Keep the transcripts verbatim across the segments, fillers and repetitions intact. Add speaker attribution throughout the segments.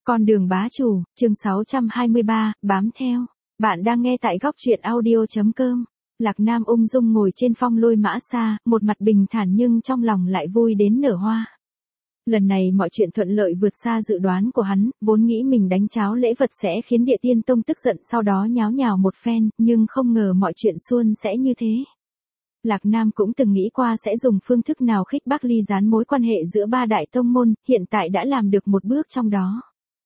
Speaker 1: Con đường bá chủ, chương sáu trăm hai mươi ba, bám theo. Bạn đang nghe tại góc truyện audio.com. Lạc Nam ung dung ngồi trên phong lôi mã xa, một mặt bình thản nhưng trong lòng lại vui đến nở hoa. Lần này mọi chuyện thuận lợi vượt xa dự đoán của hắn, vốn nghĩ mình đánh cháo lễ vật sẽ khiến Địa Tiên Tông tức giận sau đó nháo nhào một phen, nhưng không ngờ mọi chuyện suôn sẽ như thế. Lạc Nam cũng từng nghĩ qua sẽ dùng phương thức nào khích bác ly gián mối quan hệ giữa ba đại tông môn, hiện tại đã làm được một bước trong đó.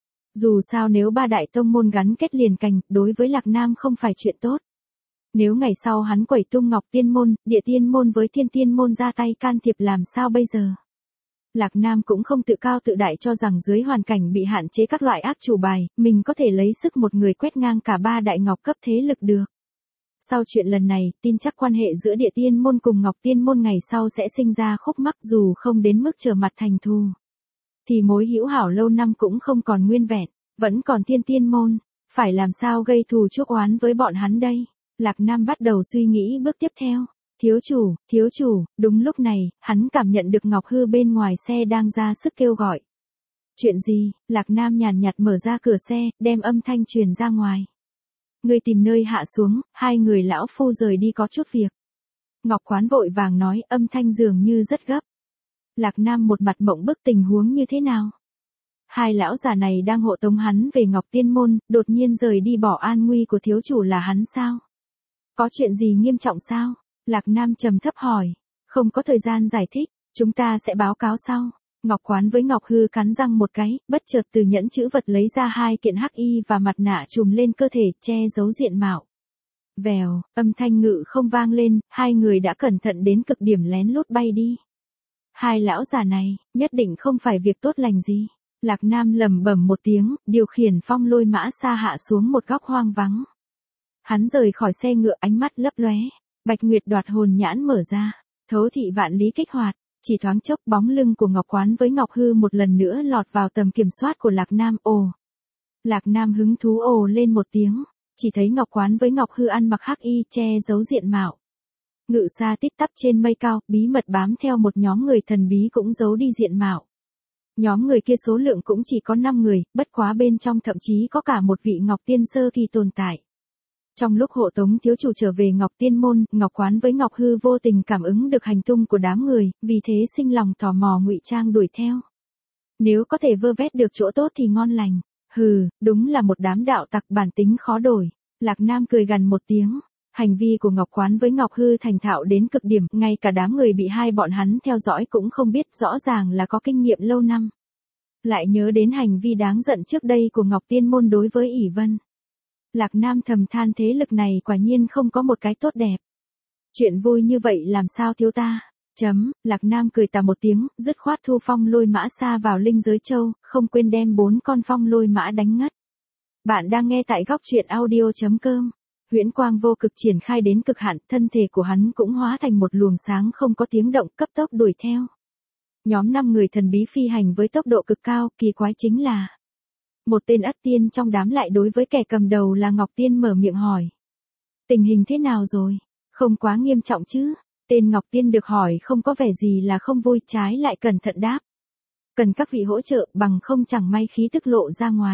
Speaker 1: Dù sao nếu ba đại tông môn gắn kết liền cành, đối với Lạc Nam không phải chuyện tốt. Nếu ngày sau hắn quẩy tung Ngọc Tiên môn, Địa Tiên môn với Thiên Tiên môn ra tay can thiệp làm sao bây giờ? Lạc Nam cũng không tự cao tự đại cho rằng dưới hoàn cảnh bị hạn chế các loại ác chủ bài, mình có thể lấy sức một người quét ngang cả ba đại ngọc cấp thế lực được. Sau chuyện lần này, tin chắc quan hệ giữa Địa Tiên môn cùng Ngọc Tiên môn ngày sau sẽ sinh ra khúc mắc, dù không đến mức trở mặt thành thù. Thì mối hữu hảo lâu năm cũng không còn nguyên vẹn, vẫn còn Thiên Tiên môn, phải làm sao gây thù chuốc oán với bọn hắn đây? Lạc Nam bắt đầu suy nghĩ bước tiếp theo. Thiếu chủ, thiếu chủ, đúng lúc này, hắn cảm nhận được Ngọc Hư bên ngoài xe đang ra sức kêu gọi. Chuyện gì? Lạc Nam nhàn nhạt mở ra cửa xe, đem âm thanh truyền ra ngoài. Ngươi tìm nơi hạ xuống, hai người lão phu rời đi có chút việc. Ngọc Quán vội vàng nói, âm thanh dường như rất gấp. Lạc Nam một mặt mộng bức, tình huống như thế nào? Hai lão già này đang hộ tống hắn về Ngọc Tiên môn, đột nhiên rời đi bỏ an nguy của thiếu chủ là hắn sao? Có chuyện gì nghiêm trọng sao? Lạc Nam trầm thấp hỏi. Không có thời gian giải thích, chúng ta sẽ báo cáo sau. Ngọc Quán với Ngọc Hư cắn răng một cái, bất chợt từ nhẫn chữ vật lấy ra hai kiện hắc y và mặt nạ trùm lên cơ thể, che giấu diện mạo. Vèo, âm thanh ngự không vang lên, hai người đã cẩn thận đến cực điểm lén lút bay đi. Hai lão già này, nhất định không phải việc tốt lành gì. Lạc Nam lẩm bẩm một tiếng, điều khiển phong lôi mã xa hạ xuống một góc hoang vắng. Hắn rời khỏi xe ngựa, ánh mắt lấp lóe. Bạch Nguyệt đoạt hồn nhãn mở ra, thấu thị vạn lý kích hoạt, chỉ thoáng chốc bóng lưng của Ngọc Quán với Ngọc Hư một lần nữa lọt vào tầm kiểm soát của Lạc Nam. Ồ! Lạc Nam hứng thú ồ lên một tiếng, chỉ thấy Ngọc Quán với Ngọc Hư ăn mặc hắc y, che giấu diện mạo. Ngự xa tít tắp trên mây cao, bí mật bám theo một nhóm người thần bí cũng giấu đi diện mạo. Nhóm người kia số lượng cũng chỉ có năm người, bất quá bên trong thậm chí có cả một vị Ngọc Tiên sơ kỳ tồn tại. Trong lúc hộ tống thiếu chủ trở về Ngọc Tiên môn, Ngọc Quán với Ngọc Hư vô tình cảm ứng được hành tung của đám người, vì thế sinh lòng tò mò ngụy trang đuổi theo. Nếu có thể vơ vét được chỗ tốt thì ngon lành. Hừ, đúng là một đám đạo tặc bản tính khó đổi. Lạc Nam cười gằn một tiếng. Hành vi của Ngọc Quán với Ngọc Hư thành thạo đến cực điểm, ngay cả đám người bị hai bọn hắn theo dõi cũng không biết, rõ ràng là có kinh nghiệm lâu năm. Lại nhớ đến hành vi đáng giận trước đây của Ngọc Tiên môn đối với ỷ Vân. Lạc Nam thầm than thế lực này quả nhiên không có một cái tốt đẹp. Chuyện vui như vậy làm sao thiếu ta? Chấm, Lạc Nam cười tà một tiếng, dứt khoát thu phong lôi mã xa vào linh giới châu, không quên đem bốn con phong lôi mã đánh ngất. Bạn đang nghe tại góc truyện audio.com. Huyễn quang vô cực triển khai đến cực hạn, thân thể của hắn cũng hóa thành một luồng sáng không có tiếng động, cấp tốc đuổi theo. Nhóm năm người thần bí phi hành với tốc độ cực cao, kỳ quái chính là một tên ất tiên trong đám lại đối với kẻ cầm đầu là Ngọc Tiên mở miệng hỏi. Tình hình thế nào rồi? Không quá nghiêm trọng chứ? Tên Ngọc Tiên được hỏi không có vẻ gì là không vui, trái lại cẩn thận đáp. Cần các vị hỗ trợ, bằng không chẳng may khí tức lộ ra ngoài.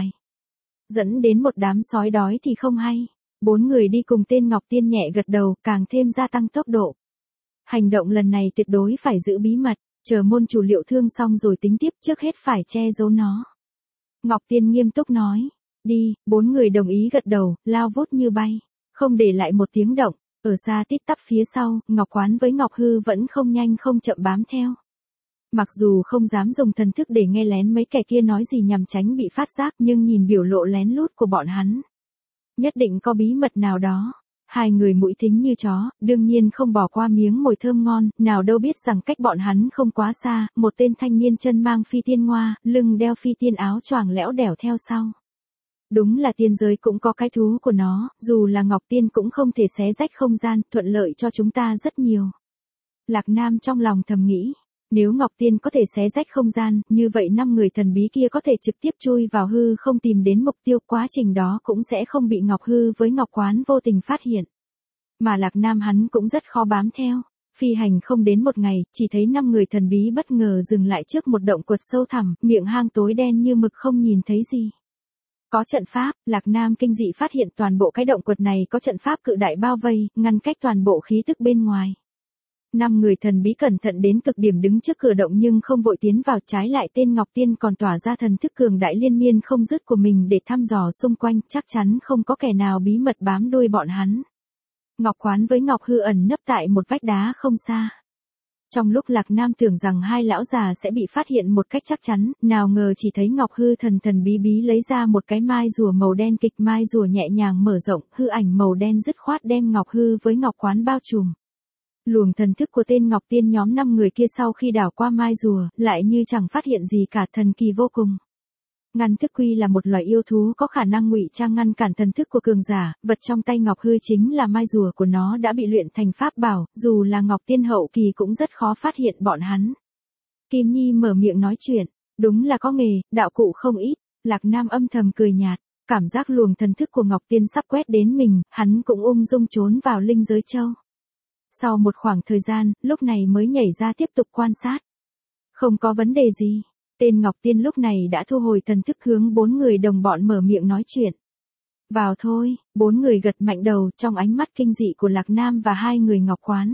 Speaker 1: Dẫn đến một đám sói đói thì không hay. Bốn người đi cùng tên Ngọc Tiên nhẹ gật đầu, càng thêm gia tăng tốc độ. Hành động lần này tuyệt đối phải giữ bí mật, chờ môn chủ liệu thương xong rồi tính tiếp, trước hết phải che giấu nó. Ngọc Tiên nghiêm túc nói. Đi, bốn người đồng ý gật đầu, lao vút như bay, không để lại một tiếng động. Ở xa tít tắp phía sau, Ngọc Quán với Ngọc Hư vẫn không nhanh không chậm bám theo. Mặc dù không dám dùng thần thức để nghe lén mấy kẻ kia nói gì nhằm tránh bị phát giác, nhưng nhìn biểu lộ lén lút của bọn hắn, nhất định có bí mật nào đó. Hai người mũi thính như chó, đương nhiên không bỏ qua miếng mồi thơm ngon, nào đâu biết rằng cách bọn hắn không quá xa, một tên thanh niên chân mang phi tiên ngoa, lưng đeo phi tiên áo choàng lẽo đẻo theo sau. Đúng là tiên giới cũng có cái thú của nó, dù là Ngọc Tiên cũng không thể xé rách không gian, thuận lợi cho chúng ta rất nhiều. Lạc Nam trong lòng thầm nghĩ, nếu Ngọc Tiên có thể xé rách không gian, như vậy năm người thần bí kia có thể trực tiếp chui vào hư không tìm đến mục tiêu, quá trình đó cũng sẽ không bị Ngọc Hư với Ngọc Quán vô tình phát hiện. Mà Lạc Nam hắn cũng rất khó bám theo. Phi hành không đến một ngày, chỉ thấy năm người thần bí bất ngờ dừng lại trước một động quật sâu thẳm, miệng hang tối đen như mực không nhìn thấy gì. Có trận pháp, Lạc Nam kinh dị phát hiện toàn bộ cái động quật này có trận pháp cự đại bao vây, ngăn cách toàn bộ khí tức bên ngoài. Năm người thần bí cẩn thận đến cực điểm đứng trước cửa động nhưng không vội tiến vào, trái lại tên Ngọc Tiên còn tỏa ra thần thức cường đại liên miên không dứt của mình để thăm dò xung quanh, chắc chắn không có kẻ nào bí mật bám đuôi bọn hắn. Ngọc Quán với Ngọc Hư ẩn nấp tại một vách đá không xa. Trong lúc Lạc Nam tưởng rằng hai lão già sẽ bị phát hiện một cách chắc chắn, nào ngờ chỉ thấy Ngọc Hư thần thần bí bí lấy ra một cái mai rùa màu đen kịch, mai rùa nhẹ nhàng mở rộng, hư ảnh màu đen dứt khoát đem Ngọc Hư với Ngọc Quán bao trùm. Luồng thần thức của tên Ngọc Tiên nhóm năm người kia sau khi đảo qua mai rùa, lại như chẳng phát hiện gì cả, thần kỳ vô cùng. Ngăn thức quy là một loài yêu thú có khả năng ngụy trang ngăn cản thần thức của cường giả, vật trong tay Ngọc Hư chính là mai rùa của nó đã bị luyện thành pháp bảo, dù là Ngọc Tiên hậu kỳ cũng rất khó phát hiện bọn hắn. Kim Nhi mở miệng nói chuyện, đúng là có nghề, đạo cụ không ít, Lạc Nam âm thầm cười nhạt, cảm giác luồng thần thức của Ngọc Tiên sắp quét đến mình, hắn cũng ung dung trốn vào linh giới châu. Sau một khoảng thời gian, lúc này mới nhảy ra tiếp tục quan sát. Không có vấn đề gì. Tên Ngọc Tiên lúc này đã thu hồi thần thức hướng bốn người đồng bọn mở miệng nói chuyện. Vào thôi, bốn người gật mạnh đầu trong ánh mắt kinh dị của Lạc Nam và hai người Ngọc Quán.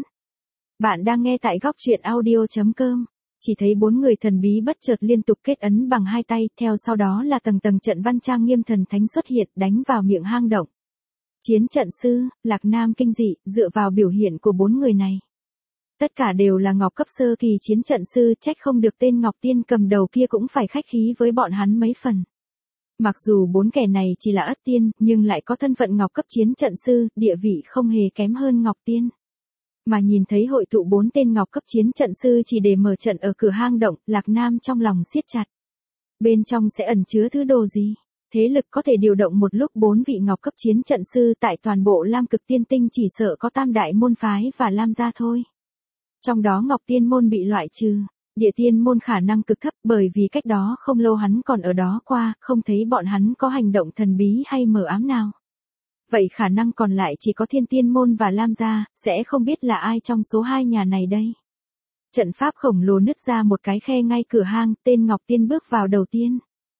Speaker 1: Bạn đang nghe tại góc truyện audio chấm com. Chỉ thấy bốn người thần bí bất chợt liên tục kết ấn bằng hai tay, theo sau đó là tầng tầng trận văn trang nghiêm thần thánh xuất hiện đánh vào miệng hang động. Chiến trận sư, Lạc Nam kinh dị, dựa vào biểu hiện của bốn người này. Tất cả đều là ngọc cấp sơ kỳ chiến trận sư, trách không được tên Ngọc Tiên cầm đầu kia cũng phải khách khí với bọn hắn mấy phần. Mặc dù bốn kẻ này chỉ là ất tiên, nhưng lại có thân phận ngọc cấp chiến trận sư, địa vị không hề kém hơn Ngọc Tiên. Mà nhìn thấy hội tụ bốn tên ngọc cấp chiến trận sư chỉ để mở trận ở cửa hang động, Lạc Nam trong lòng siết chặt. Bên trong sẽ ẩn chứa thứ đồ gì? Thế lực có thể điều động một lúc bốn vị ngọc cấp chiến trận sư tại toàn bộ Lam Cực Tiên Tinh chỉ sợ có tam đại môn phái và Lam gia thôi. Trong đó Ngọc Tiên môn bị loại trừ, Địa Tiên môn khả năng cực thấp bởi vì cách đó không lâu hắn còn ở đó qua, không thấy bọn hắn có hành động thần bí hay mờ ám nào. Vậy khả năng còn lại chỉ có Thiên Tiên môn và Lam gia, sẽ không biết là ai trong số hai nhà này đây. Trận pháp khổng lồ nứt ra một cái khe ngay cửa hang, tên Ngọc Tiên bước vào đầu tiên.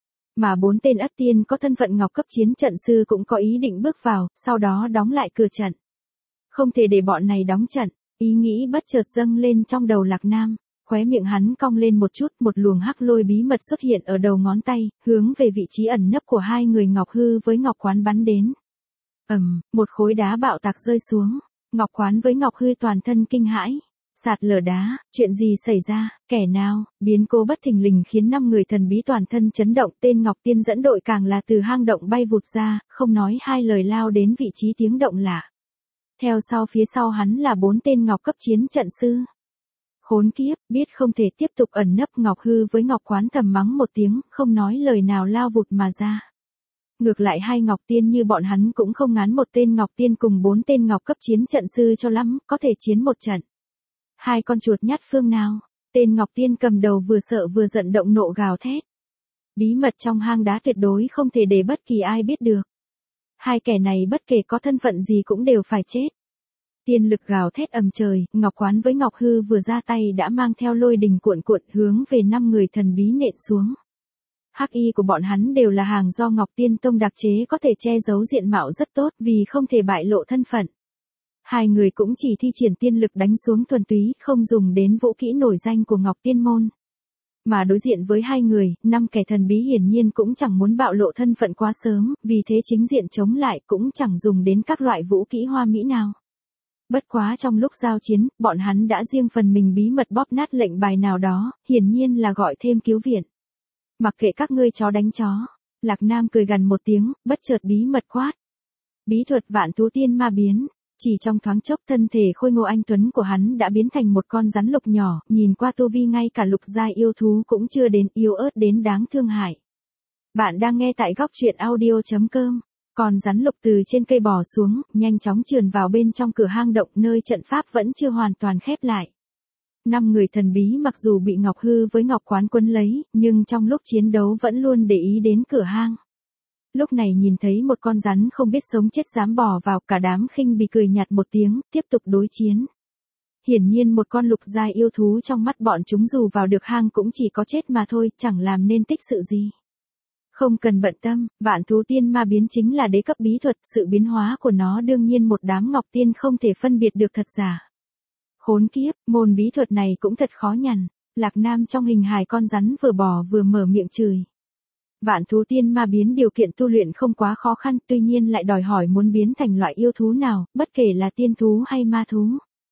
Speaker 1: Mà bốn tên ất tiên có thân phận ngọc cấp chiến trận sư cũng có ý định bước vào, sau đó đóng lại cửa trận. Không thể để bọn này đóng trận, ý nghĩ bất chợt dâng lên trong đầu Lạc Nam, khóe miệng hắn cong lên một chút, một luồng hắc lôi bí mật xuất hiện ở đầu ngón tay, hướng về vị trí ẩn nấp của hai người Ngọc Hư với Ngọc Quán bắn đến. Ầm, um, một khối đá bạo tạc rơi xuống, Ngọc Quán với Ngọc Hư toàn thân kinh hãi. Sạt lở đá, chuyện gì xảy ra, kẻ nào, biến cố bất thình lình khiến năm người thần bí toàn thân chấn động, tên Ngọc Tiên dẫn đội càng là từ hang động bay vụt ra, không nói hai lời lao đến vị trí tiếng động lạ. Theo sau phía sau hắn là bốn tên ngọc cấp chiến trận sư. Khốn kiếp, biết không thể tiếp tục ẩn nấp, Ngọc Hư với Ngọc Quán thầm mắng một tiếng, không nói lời nào lao vụt mà ra. Ngược lại hai Ngọc Tiên như bọn hắn cũng không ngán một tên Ngọc Tiên cùng bốn tên ngọc cấp chiến trận sư cho lắm, có thể chiến một trận. Hai con chuột nhắt phương nào, tên Ngọc Tiên cầm đầu vừa sợ vừa giận động nộ gào thét. Bí mật trong hang đá tuyệt đối không thể để bất kỳ ai biết được. Hai kẻ này bất kể có thân phận gì cũng đều phải chết. Tiên lực gào thét ầm trời, Ngọc Quán với Ngọc Hư vừa ra tay đã mang theo lôi đình cuộn cuộn hướng về năm người thần bí nện xuống. Hắc y của bọn hắn đều là hàng do Ngọc Tiên Tông đặc chế có thể che giấu diện mạo rất tốt vì không thể bại lộ thân phận. Hai người cũng chỉ thi triển tiên lực đánh xuống thuần túy, không dùng đến vũ kỹ nổi danh của Ngọc Tiên môn. Mà đối diện với hai người, năm kẻ thần bí hiển nhiên cũng chẳng muốn bạo lộ thân phận quá sớm, vì thế chính diện chống lại cũng chẳng dùng đến các loại vũ kỹ hoa mỹ nào. Bất quá trong lúc giao chiến, bọn hắn đã riêng phần mình bí mật bóp nát lệnh bài nào đó, hiển nhiên là gọi thêm cứu viện. Mặc kệ các ngươi chó đánh chó, Lạc Nam cười gằn một tiếng, bất chợt bí mật quát. Bí thuật vạn thú tiên ma biến. Chỉ trong thoáng chốc thân thể khôi ngô anh tuấn của hắn đã biến thành một con rắn lục nhỏ, nhìn qua tu vi ngay cả lục giai yêu thú cũng chưa đến, yếu ớt đến đáng thương hại. Bạn đang nghe tại góc truyện audio chấm com. Con rắn lục từ trên cây bò xuống, nhanh chóng trườn vào bên trong cửa hang động nơi trận pháp vẫn chưa hoàn toàn khép lại. Năm người thần bí mặc dù bị Ngọc Hư với Ngọc Quán quấn lấy, nhưng trong lúc chiến đấu vẫn luôn để ý đến cửa hang. Lúc này nhìn thấy một con rắn không biết sống chết dám bò vào, cả đám khinh bỉ cười nhạt một tiếng, tiếp tục đối chiến. Hiển nhiên một con lục giai yêu thú trong mắt bọn chúng dù vào được hang cũng chỉ có chết mà thôi, chẳng làm nên tích sự gì. Không cần bận tâm, vạn thú tiên ma biến chính là đế cấp bí thuật, sự biến hóa của nó đương nhiên một đám ngọc tiên không thể phân biệt được thật giả. Khốn kiếp, môn bí thuật này cũng thật khó nhằn. Lạc Nam trong hình hài con rắn vừa bò vừa mở miệng chửi. Vạn thú tiên ma biến điều kiện tu luyện không quá khó khăn, tuy nhiên lại đòi hỏi muốn biến thành loại yêu thú nào, bất kể là tiên thú hay ma thú.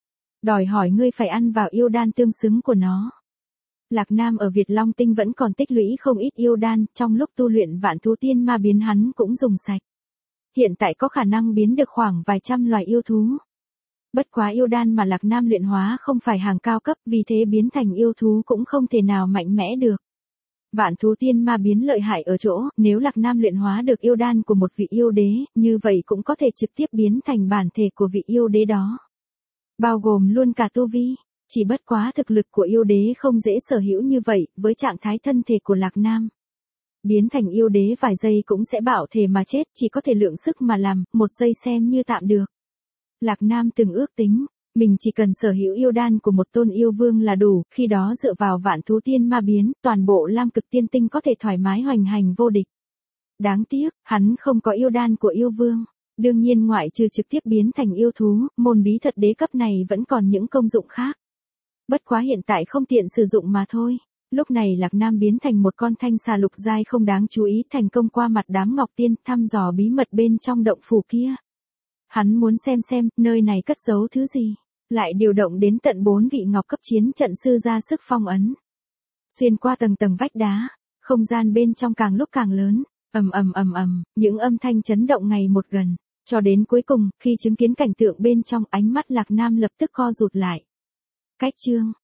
Speaker 1: Đòi hỏi ngươi phải ăn vào yêu đan tương xứng của nó. Lạc Nam ở Việt Long Tinh vẫn còn tích lũy không ít yêu đan, trong lúc tu luyện vạn thú tiên ma biến hắn cũng dùng sạch. Hiện tại có khả năng biến được khoảng vài trăm loài yêu thú. Bất quá yêu đan mà Lạc Nam luyện hóa không phải hàng cao cấp, vì thế biến thành yêu thú cũng không thể nào mạnh mẽ được. Vạn thú tiên ma biến lợi hại ở chỗ, nếu Lạc Nam luyện hóa được yêu đan của một vị yêu đế, như vậy cũng có thể trực tiếp biến thành bản thể của vị yêu đế đó. Bao gồm luôn cả tu vi, chỉ bất quá thực lực của yêu đế không dễ sở hữu như vậy, với trạng thái thân thể của Lạc Nam. Biến thành yêu đế vài giây cũng sẽ bạo thể mà chết, chỉ có thể lượng sức mà làm, một giây xem như tạm được. Lạc Nam từng ước tính, mình chỉ cần sở hữu yêu đan của một tôn yêu vương là đủ, khi đó dựa vào vạn thú tiên ma biến, toàn bộ lam cực tiên tinh có thể thoải mái hoành hành vô địch. Đáng tiếc, hắn không có yêu đan của yêu vương. Đương nhiên ngoại trừ trực tiếp biến thành yêu thú, môn bí thuật đế cấp này vẫn còn những công dụng khác. Bất quá hiện tại không tiện sử dụng mà thôi. Lúc này Lạc Nam biến thành một con thanh xà lục giai không đáng chú ý, thành công qua mặt đám ngọc tiên, thăm dò bí mật bên trong động phủ kia. Hắn muốn xem xem, nơi này cất giấu thứ gì. Lại điều động đến tận bốn vị ngọc cấp chiến trận sư ra sức phong ấn. Xuyên qua tầng tầng vách đá, không gian bên trong càng lúc càng lớn, ầm ầm ầm ầm, những âm thanh chấn động ngày một gần, cho đến cuối cùng, khi chứng kiến cảnh tượng bên trong, ánh mắt Lạc Nam lập tức co rụt lại. Cách chương